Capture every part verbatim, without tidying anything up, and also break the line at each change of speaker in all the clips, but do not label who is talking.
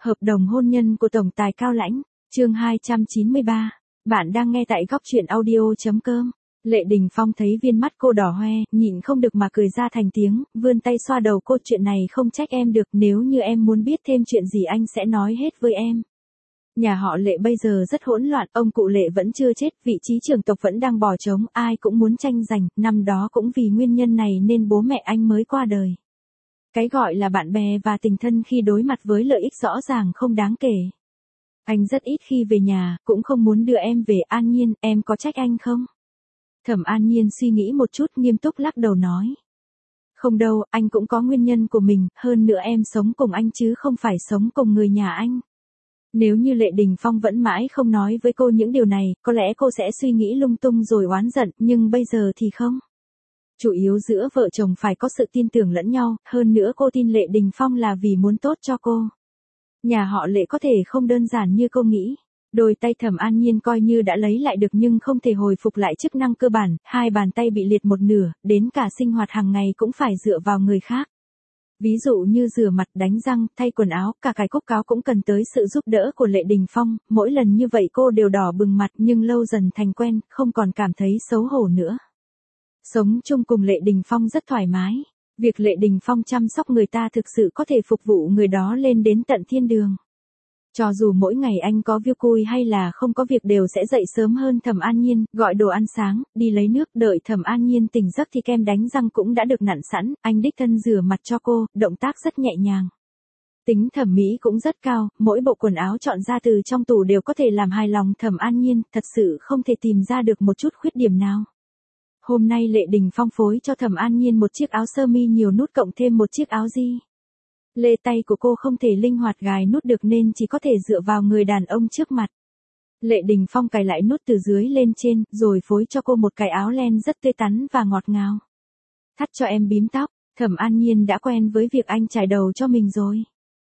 Hợp đồng hôn nhân của Tổng tài Cao Lãnh, chương hai trăm chín mươi ba. Bạn đang nghe tại góc truyện audio chấm com. Lệ Đình Phong thấy viên mắt cô đỏ hoe, nhịn không được mà cười ra thành tiếng, vươn tay xoa đầu cô. Chuyện này không trách em được, nếu như em muốn biết thêm chuyện gì anh sẽ nói hết với em. Nhà họ Lệ bây giờ rất hỗn loạn, ông cụ Lệ vẫn chưa chết, vị trí trưởng tộc vẫn đang bò trống, ai cũng muốn tranh giành, năm đó cũng vì nguyên nhân này nên bố mẹ anh mới qua đời. Cái gọi là bạn bè và tình thân khi đối mặt với lợi ích rõ ràng không đáng kể. Anh rất ít khi về nhà, cũng không muốn đưa em về. An Nhiên, em có trách anh không? Thẩm An Nhiên suy nghĩ một chút, nghiêm túc lắc đầu nói. Không đâu, anh cũng có nguyên nhân của mình, hơn nữa em sống cùng anh chứ không phải sống cùng người nhà anh. Nếu như Lệ Đình Phong vẫn mãi không nói với cô những điều này, có lẽ cô sẽ suy nghĩ lung tung rồi oán giận, nhưng bây giờ thì không. Chủ yếu giữa vợ chồng phải có sự tin tưởng lẫn nhau, hơn nữa cô tin Lệ Đình Phong là vì muốn tốt cho cô. Nhà họ Lệ có thể không đơn giản như cô nghĩ. Đôi tay Thẩm An Nhiên coi như đã lấy lại được nhưng không thể hồi phục lại chức năng cơ bản, hai bàn tay bị liệt một nửa, đến cả sinh hoạt hàng ngày cũng phải dựa vào người khác. Ví dụ như rửa mặt, đánh răng, thay quần áo, cả cái cúc áo cũng cần tới sự giúp đỡ của Lệ Đình Phong, mỗi lần như vậy cô đều đỏ bừng mặt nhưng lâu dần thành quen, không còn cảm thấy xấu hổ nữa. Sống chung cùng Lệ Đình Phong rất thoải mái. Việc Lệ Đình Phong chăm sóc người ta thực sự có thể phục vụ người đó lên đến tận thiên đường. Cho dù mỗi ngày anh có việc vui hay là không có việc đều sẽ dậy sớm hơn Thẩm An Nhiên, gọi đồ ăn sáng, đi lấy nước, đợi Thẩm An Nhiên tỉnh giấc thì kem đánh răng cũng đã được nặn sẵn, anh đích thân rửa mặt cho cô, động tác rất nhẹ nhàng. Tính thẩm mỹ cũng rất cao, mỗi bộ quần áo chọn ra từ trong tủ đều có thể làm hài lòng Thẩm An Nhiên, thật sự không thể tìm ra được một chút khuyết điểm nào. Hôm nay Lệ Đình Phong phối cho Thẩm An Nhiên một chiếc áo sơ mi nhiều nút cộng thêm một chiếc áo ji. Lê tay của cô không thể linh hoạt gài nút được nên chỉ có thể dựa vào người đàn ông trước mặt. Lệ Đình Phong cài lại nút từ dưới lên trên, rồi phối cho cô một cái áo len rất tươi tắn và ngọt ngào. Thắt cho em bím tóc, Thẩm An Nhiên đã quen với việc anh chải đầu cho mình rồi.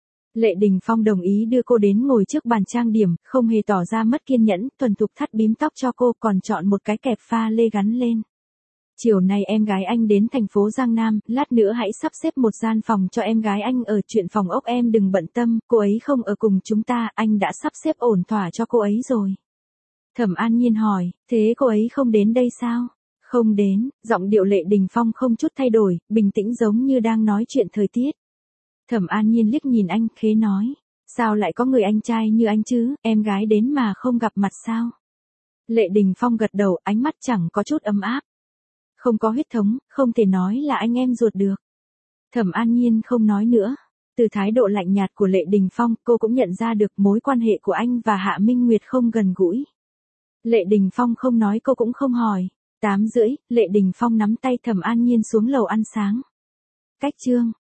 Lệ Đình Phong đồng ý đưa cô đến ngồi trước bàn trang điểm, không hề tỏ ra mất kiên nhẫn, thuần thục thắt bím tóc cho cô, còn chọn một cái kẹp pha lê gắn lên. Chiều nay em gái anh đến thành phố Giang Nam, lát nữa hãy sắp xếp một gian phòng cho em gái anh ở, chuyện phòng ốc em đừng bận tâm, cô ấy không ở cùng chúng ta, anh đã sắp xếp ổn thỏa cho cô ấy rồi. Thẩm An Nhiên hỏi, thế cô ấy không đến đây sao? Không đến, giọng điệu Lệ Đình Phong không chút thay đổi, bình tĩnh giống như đang nói chuyện thời tiết. Thẩm An Nhiên liếc nhìn anh, khế nói, sao lại có người anh trai như anh chứ, em gái đến mà không gặp mặt sao? Lệ Đình Phong gật đầu, ánh mắt chẳng có chút ấm áp. Không có huyết thống, không thể nói là anh em ruột được. Thẩm An Nhiên không nói nữa. Từ thái độ lạnh nhạt của Lệ Đình Phong, cô cũng nhận ra được mối quan hệ của anh và Hạ Minh Nguyệt không gần gũi. Lệ Đình Phong không nói cô cũng không hỏi. Tám rưỡi, Lệ Đình Phong nắm tay Thẩm An Nhiên xuống lầu ăn sáng. Cách chương.